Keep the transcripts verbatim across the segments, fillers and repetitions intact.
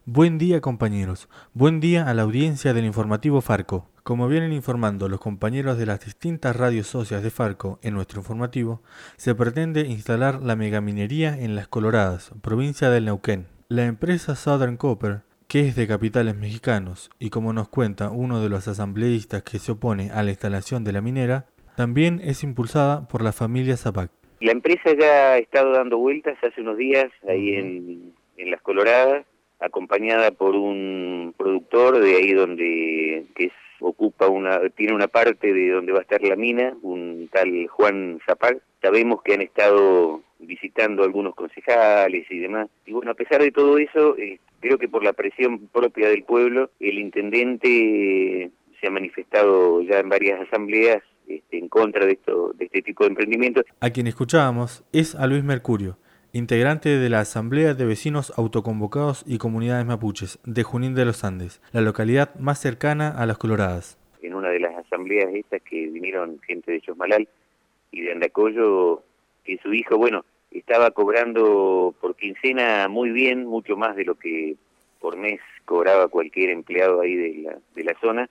Buen día, compañeros. Buen día a la audiencia del informativo Farco. Como vienen informando los compañeros de las distintas radios socias de Farco en nuestro informativo, se pretende instalar la megaminería en Las Coloradas, provincia del Neuquén. La empresa Southern Copper, que es de capitales mexicanos y como nos cuenta uno de los asambleístas que se opone a la instalación de la minera, también es impulsada por la familia Zapac. La empresa ya ha estado dando vueltas hace unos días ahí en, en Las Coloradas, acompañada por un productor de ahí donde que es, ocupa una tiene una parte de donde va a estar la mina, un tal Juan Zapac. Sabemos que han estado visitando algunos concejales y demás. Y bueno, a pesar de todo eso, eh, creo que por la presión propia del pueblo, el intendente se ha manifestado ya en varias asambleas este, en contra de esto, de este tipo de emprendimientos. A quien escuchábamos es a Luis Mercurio, integrante de la Asamblea de Vecinos Autoconvocados y Comunidades Mapuches de Junín de los Andes, la localidad más cercana a Las Coloradas. En una de las asambleas estas que vinieron gente de Chosmalal y de Andacollo, que su hijo, bueno, estaba cobrando por quincena muy bien, mucho más de lo que por mes cobraba cualquier empleado ahí de la, de la zona,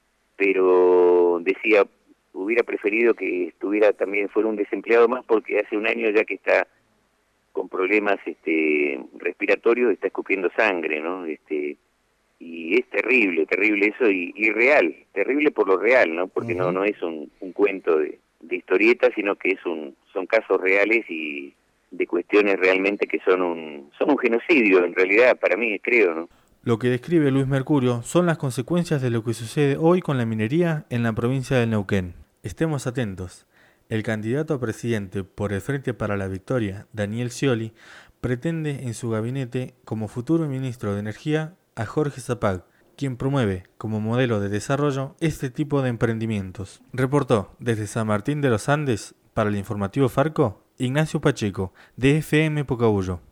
pero decía, hubiera preferido que estuviera también, fuera un desempleado más, porque hace un año ya que está con problemas este respiratorios, está escupiendo sangre, ¿no? Este y es terrible, terrible eso, y, y real, terrible por lo real, ¿no? Porque uh-huh. no no es un, un cuento de, de historieta, sino que es un son casos reales y de cuestiones realmente que son un son un genocidio, en realidad, para mí, creo, ¿no? Lo que describe Luis Mercurio son las consecuencias de lo que sucede hoy con la minería en la provincia del Neuquén. Estemos atentos. El candidato a presidente por el Frente para la Victoria, Daniel Scioli, pretende en su gabinete como futuro ministro de Energía a Jorge Zapac, quien promueve como modelo de desarrollo este tipo de emprendimientos. Reportó desde San Martín de los Andes para el informativo Farco, Ignacio Pacheco, de F M Pocahullo.